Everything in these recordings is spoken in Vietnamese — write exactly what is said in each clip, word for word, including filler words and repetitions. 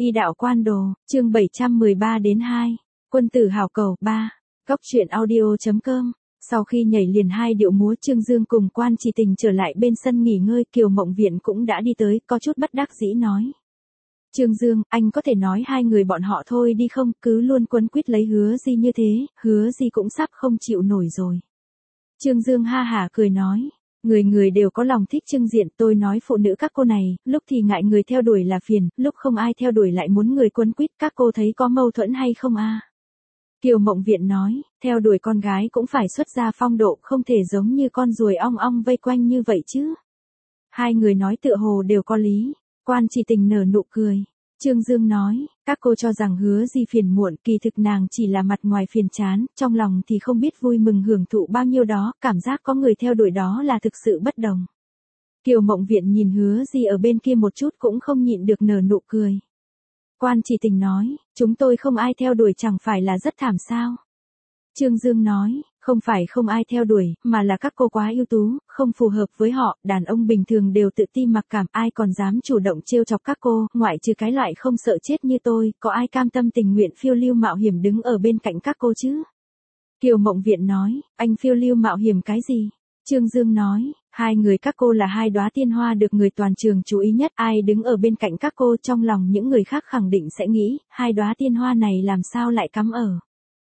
Y đạo quan đồ, chương bảy trăm mười ba đến hai. Quân tử hảo cầu, ba. Góc truyện audio.com. Sau khi nhảy liền hai điệu múa, Trương Dương cùng Quan Chỉ Tình trở lại bên sân nghỉ ngơi, Kiều Mộng Viện cũng đã đi tới, có chút bất đắc dĩ nói. Trương Dương, anh có thể nói hai người bọn họ thôi đi không, cứ luôn quấn quýt lấy Hứa Di như thế, Hứa Di cũng sắp không chịu nổi rồi. Trương Dương ha hả cười nói. Người người đều có lòng thích trưng diện, tôi nói phụ nữ các cô này, lúc thì ngại người theo đuổi là phiền, lúc không ai theo đuổi lại muốn người quấn quýt, các cô thấy có mâu thuẫn hay không a? À? Kiều Mộng Viện nói, theo đuổi con gái cũng phải xuất ra phong độ, không thể giống như con ruồi ong ong vây quanh như vậy chứ. Hai người nói tựa hồ đều có lý. Quan Chỉ Tình nở nụ cười. Trương Dương nói, các cô cho rằng Hứa Di phiền muộn, kỳ thực nàng chỉ là mặt ngoài phiền chán, trong lòng thì không biết vui mừng hưởng thụ bao nhiêu đó, cảm giác có người theo đuổi đó là thực sự bất đồng. Kiều Mộng Viện nhìn Hứa Di ở bên kia một chút cũng không nhịn được nở nụ cười. Quan Chỉ Tình nói, chúng tôi không ai theo đuổi chẳng phải là rất thảm sao? Trương Dương nói, không phải không ai theo đuổi, mà là các cô quá ưu tú, không phù hợp với họ, đàn ông bình thường đều tự ti mặc cảm, ai còn dám chủ động trêu chọc các cô, ngoại trừ cái loại không sợ chết như tôi, có ai cam tâm tình nguyện phiêu lưu mạo hiểm đứng ở bên cạnh các cô chứ? Kiều Mộng Viện nói, anh phiêu lưu mạo hiểm cái gì? Trương Dương nói, hai người các cô là hai đóa tiên hoa được người toàn trường chú ý nhất, ai đứng ở bên cạnh các cô trong lòng những người khác khẳng định sẽ nghĩ, hai đóa tiên hoa này làm sao lại cắm ở.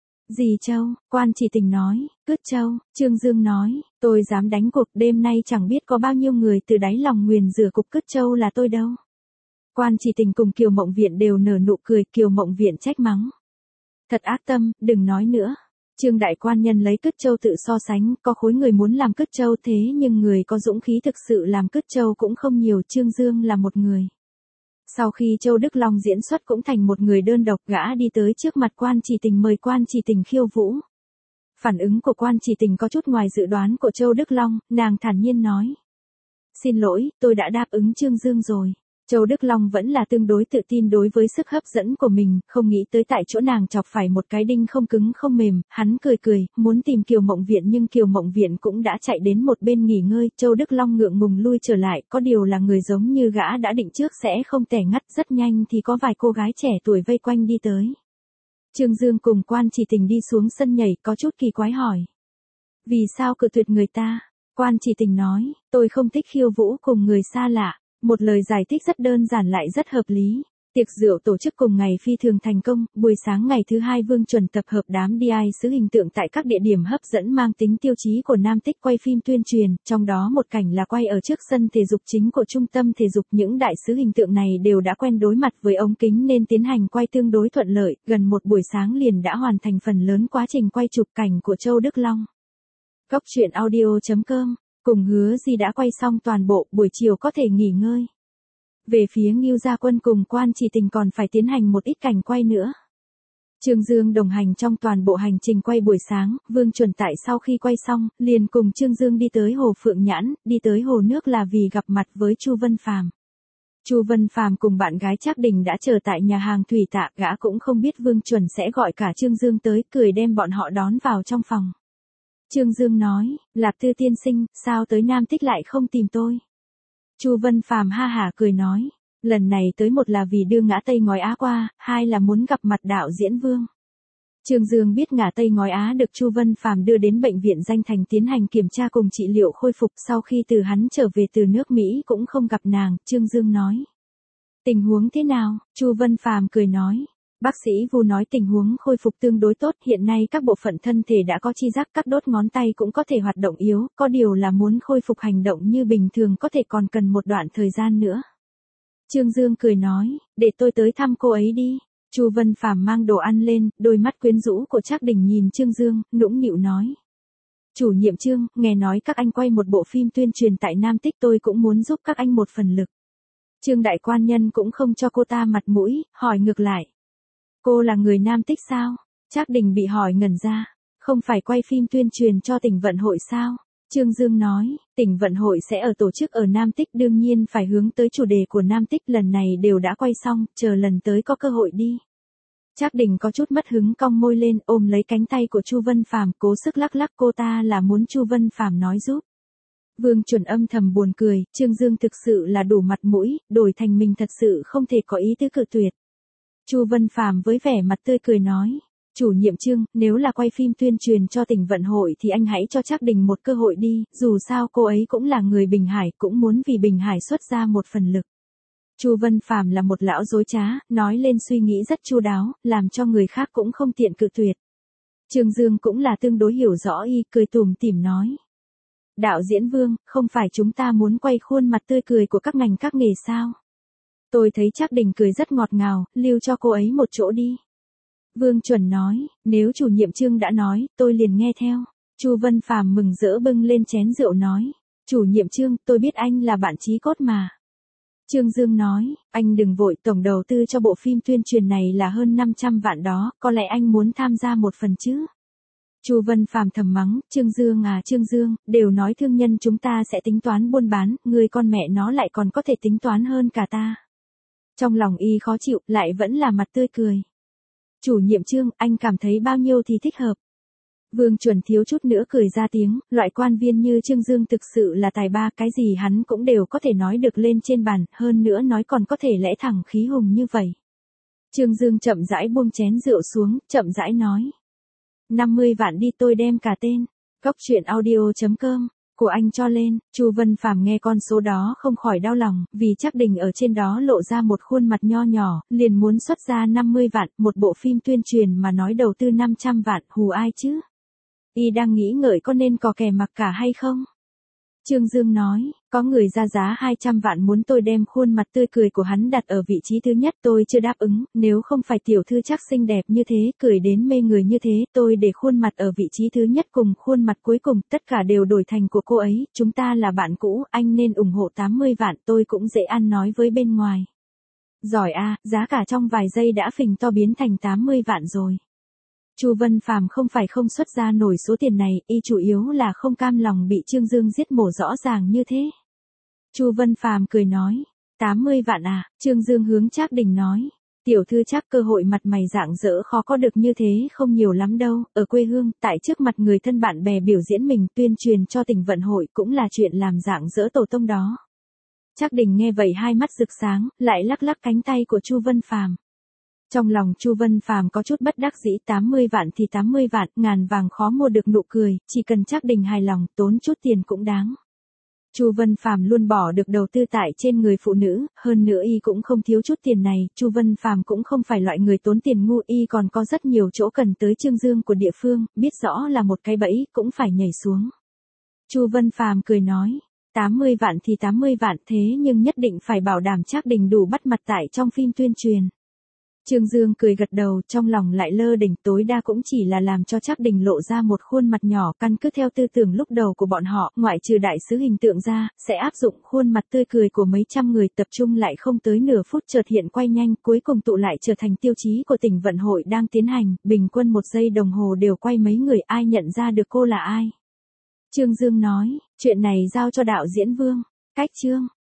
Dì Châu, Quan Chỉ Tình nói, Cứt Châu, Trương Dương nói, tôi dám đánh cuộc đêm nay chẳng biết có bao nhiêu người từ đáy lòng nguyền rủa cục Cứt Châu là tôi đâu. Quan Chỉ Tình cùng Kiều Mộng Viện đều nở nụ cười, Kiều Mộng Viện trách mắng. Thật ác tâm, đừng nói nữa. Trương đại quan nhân lấy Cứt Châu tự so sánh, có khối người muốn làm Cứt Châu thế nhưng người có dũng khí thực sự làm Cứt Châu cũng không nhiều, Trương Dương là một người. Sau khi Châu Đức Long diễn xuất cũng thành một người đơn độc, gã đi tới trước mặt Quan Chỉ Tình mời Quan Chỉ Tình khiêu vũ. Phản ứng của Quan Chỉ Tình có chút ngoài dự đoán của Châu Đức Long, nàng thản nhiên nói. Xin lỗi, tôi đã đáp ứng Trương Dương rồi. Châu Đức Long vẫn là tương đối tự tin đối với sức hấp dẫn của mình, không nghĩ tới tại chỗ nàng chọc phải một cái đinh không cứng không mềm, hắn cười cười, muốn tìm Kiều Mộng Viện nhưng Kiều Mộng Viện cũng đã chạy đến một bên nghỉ ngơi, Châu Đức Long ngượng ngùng lui trở lại, có điều là người giống như gã đã định trước sẽ không tẻ ngắt, rất nhanh thì có vài cô gái trẻ tuổi vây quanh đi tới. Trương Dương cùng Quan Chỉ Tình đi xuống sân nhảy, có chút kỳ quái hỏi. Vì sao cự tuyệt người ta? Quan Chỉ Tình nói, tôi không thích khiêu vũ cùng người xa lạ. Một lời giải thích rất đơn giản lại rất hợp lý. Tiệc rượu tổ chức cùng ngày phi thường thành công, buổi sáng ngày thứ hai Vương Chuẩn tập hợp đám đi ai sứ hình tượng tại các địa điểm hấp dẫn mang tính tiêu chí của Nam Tích quay phim tuyên truyền, trong đó một cảnh là quay ở trước sân thể dục chính của trung tâm thể dục. Những đại sứ hình tượng này đều đã quen đối mặt với ống kính nên tiến hành quay tương đối thuận lợi, gần một buổi sáng liền đã hoàn thành phần lớn quá trình quay chụp cảnh của Châu Đức Long. Góc truyện audio.com. Cùng Hứa Di đã quay xong toàn bộ, buổi chiều có thể nghỉ ngơi. Về phía Ngưu Gia Quân cùng Quan Chỉ Tình còn phải tiến hành một ít cảnh quay nữa. Trương Dương đồng hành trong toàn bộ hành trình quay buổi sáng, Vương Chuẩn tại sau khi quay xong, liền cùng Trương Dương đi tới hồ Phượng Nhãn, đi tới hồ nước là vì gặp mặt với Chu Vân Phàm. Chu Vân Phàm cùng bạn gái Trác Đình đã chờ tại nhà hàng Thủy Tạ, gã cũng không biết Vương Chuẩn sẽ gọi cả Trương Dương tới, cười đem bọn họ đón vào trong phòng. Trương Dương nói, Lạc Tư tiên sinh, sao tới Nam Tích lại không tìm tôi? Chu Vân Phàm ha hả cười nói, lần này tới một là vì đưa Ngã Tây Ngói Á qua, hai là muốn gặp mặt đạo diễn Vương. Trương Dương biết Ngã Tây Ngói Á được Chu Vân Phàm đưa đến bệnh viện Danh Thành tiến hành kiểm tra cùng trị liệu khôi phục, sau khi từ hắn trở về từ nước Mỹ cũng không gặp nàng, Trương Dương nói. Tình huống thế nào? Chu Vân Phàm cười nói. Bác sĩ Vu nói tình huống khôi phục tương đối tốt, hiện nay các bộ phận thân thể đã có chi giác, các đốt ngón tay cũng có thể hoạt động yếu, có điều là muốn khôi phục hành động như bình thường có thể còn cần một đoạn thời gian nữa. Trương Dương cười nói, để tôi tới thăm cô ấy đi. Chu Vân Phàm mang đồ ăn lên, đôi mắt quyến rũ của Trác Đình nhìn Trương Dương, nũng nịu nói. Chủ nhiệm Trương, nghe nói các anh quay một bộ phim tuyên truyền tại Nam Tích, tôi cũng muốn giúp các anh một phần lực. Trương đại quan nhân cũng không cho cô ta mặt mũi, hỏi ngược lại. Cô là người Nam Tích sao? Trác Đình bị hỏi ngẩn ra. Không phải quay phim tuyên truyền cho tỉnh vận hội sao? Trương Dương nói, tỉnh vận hội sẽ ở tổ chức ở Nam Tích, đương nhiên phải hướng tới chủ đề của Nam Tích, lần này đều đã quay xong, chờ lần tới có cơ hội đi. Trác Đình có chút mất hứng cong môi lên, ôm lấy cánh tay của Chu Vân Phàm, cố sức lắc lắc, cô ta là muốn Chu Vân Phàm nói giúp. Vương Chuẩn âm thầm buồn cười, Trương Dương thực sự là đủ mặt mũi, đổi thành mình thật sự không thể có ý tứ cự tuyệt. Chu Vân Phàm với vẻ mặt tươi cười nói, chủ nhiệm Trương, nếu là quay phim tuyên truyền cho tỉnh vận hội thì anh hãy cho Trác Đình một cơ hội đi, dù sao cô ấy cũng là người Bình Hải, cũng muốn vì Bình Hải xuất ra một phần lực. Chu Vân Phàm là một lão dối trá, nói lên suy nghĩ rất chu đáo, làm cho người khác cũng không tiện cự tuyệt. Trương Dương cũng là tương đối hiểu rõ y, cười tủm tỉm nói. Đạo diễn Vương, không phải chúng ta muốn quay khuôn mặt tươi cười của các ngành các nghề sao? Tôi thấy Trác Đình cười rất ngọt ngào, lưu cho cô ấy một chỗ đi. Vương Chuẩn nói, nếu chủ nhiệm Trương đã nói, tôi liền nghe theo. Chu Vân Phàm mừng rỡ bưng lên chén rượu nói, chủ nhiệm Trương, tôi biết anh là bạn chí cốt mà. Trương Dương nói, anh đừng vội, tổng đầu tư cho bộ phim tuyên truyền này là hơn năm trăm vạn đó, có lẽ anh muốn tham gia một phần chứ? Chu Vân Phàm thầm mắng, Trương Dương à Trương Dương, đều nói thương nhân chúng ta sẽ tính toán buôn bán, người con mẹ nó lại còn có thể tính toán hơn cả ta. Trong lòng y khó chịu, lại vẫn là mặt tươi cười. Chủ nhiệm Trương, anh cảm thấy bao nhiêu thì thích hợp. Vương Chuẩn thiếu chút nữa cười ra tiếng, loại quan viên như Trương Dương thực sự là tài ba, cái gì hắn cũng đều có thể nói được lên trên bàn, hơn nữa nói còn có thể lẽ thẳng khí hùng như vậy. Trương Dương chậm rãi buông chén rượu xuống, chậm rãi nói. năm mươi vạn đi, tôi đem cả tên. Cóc truyện audio chấm com của anh cho lên. Chu Vân Phàm nghe con số đó không khỏi đau lòng, vì Trác Đình ở trên đó lộ ra một khuôn mặt nho nhỏ, liền muốn xuất ra năm mươi vạn, một bộ phim tuyên truyền mà nói đầu tư năm trăm vạn, hù ai chứ? Y đang nghĩ ngợi có nên cò kè mặc cả hay không? Trương Dương nói, có người ra giá hai trăm vạn muốn tôi đem khuôn mặt tươi cười của hắn đặt ở vị trí thứ nhất, tôi chưa đáp ứng, nếu không phải tiểu thư Trác xinh đẹp như thế, cười đến mê người như thế, tôi để khuôn mặt ở vị trí thứ nhất cùng khuôn mặt cuối cùng, tất cả đều đổi thành của cô ấy, chúng ta là bạn cũ, anh nên ủng hộ tám mươi vạn, tôi cũng dễ ăn nói với bên ngoài. Giỏi a, giá cả trong vài giây đã phình to biến thành tám mươi vạn rồi. Chu Vân Phàm không phải không xuất ra nổi số tiền này, y chủ yếu là không cam lòng bị Trương Dương giết mổ rõ ràng như thế. Chu Vân Phàm cười nói, tám mươi vạn à? Trương Dương hướng Trác Đình nói, tiểu thư Trác, cơ hội mặt mày rạng rỡ khó có được như thế không nhiều lắm đâu, ở quê hương, tại trước mặt người thân bạn bè biểu diễn mình, tuyên truyền cho tỉnh vận hội cũng là chuyện làm rạng rỡ tổ tông đó. Trác Đình nghe vậy hai mắt rực sáng, lại lắc lắc cánh tay của Chu Vân Phàm. Trong lòng Chu Vân Phàm có chút bất đắc dĩ, tám mươi vạn thì tám mươi vạn, ngàn vàng khó mua được nụ cười, chỉ cần Trác Đình hài lòng, tốn chút tiền cũng đáng. Chu Vân Phàm luôn bỏ được đầu tư tại trên người phụ nữ, hơn nữa y cũng không thiếu chút tiền này, Chu Vân Phàm cũng không phải loại người tốn tiền ngu, y còn có rất nhiều chỗ cần tới Trương Dương của địa phương, biết rõ là một cái bẫy, cũng phải nhảy xuống. Chu Vân Phàm cười nói, tám mươi vạn thì tám mươi vạn, thế nhưng nhất định phải bảo đảm Trác Đình đủ bắt mặt tại trong phim tuyên truyền. Trương Dương cười gật đầu, trong lòng lại lơ đỉnh, tối đa cũng chỉ là làm cho Trác Đình lộ ra một khuôn mặt nhỏ, căn cứ theo tư tưởng lúc đầu của bọn họ, ngoại trừ đại sứ hình tượng ra, sẽ áp dụng khuôn mặt tươi cười của mấy trăm người, tập trung lại không tới nửa phút chợt hiện quay nhanh, cuối cùng tụ lại trở thành tiêu chí của tỉnh vận hội đang tiến hành, bình quân một giây đồng hồ đều quay mấy người, ai nhận ra được cô là ai. Trương Dương nói, chuyện này giao cho đạo diễn Vương. Cách chương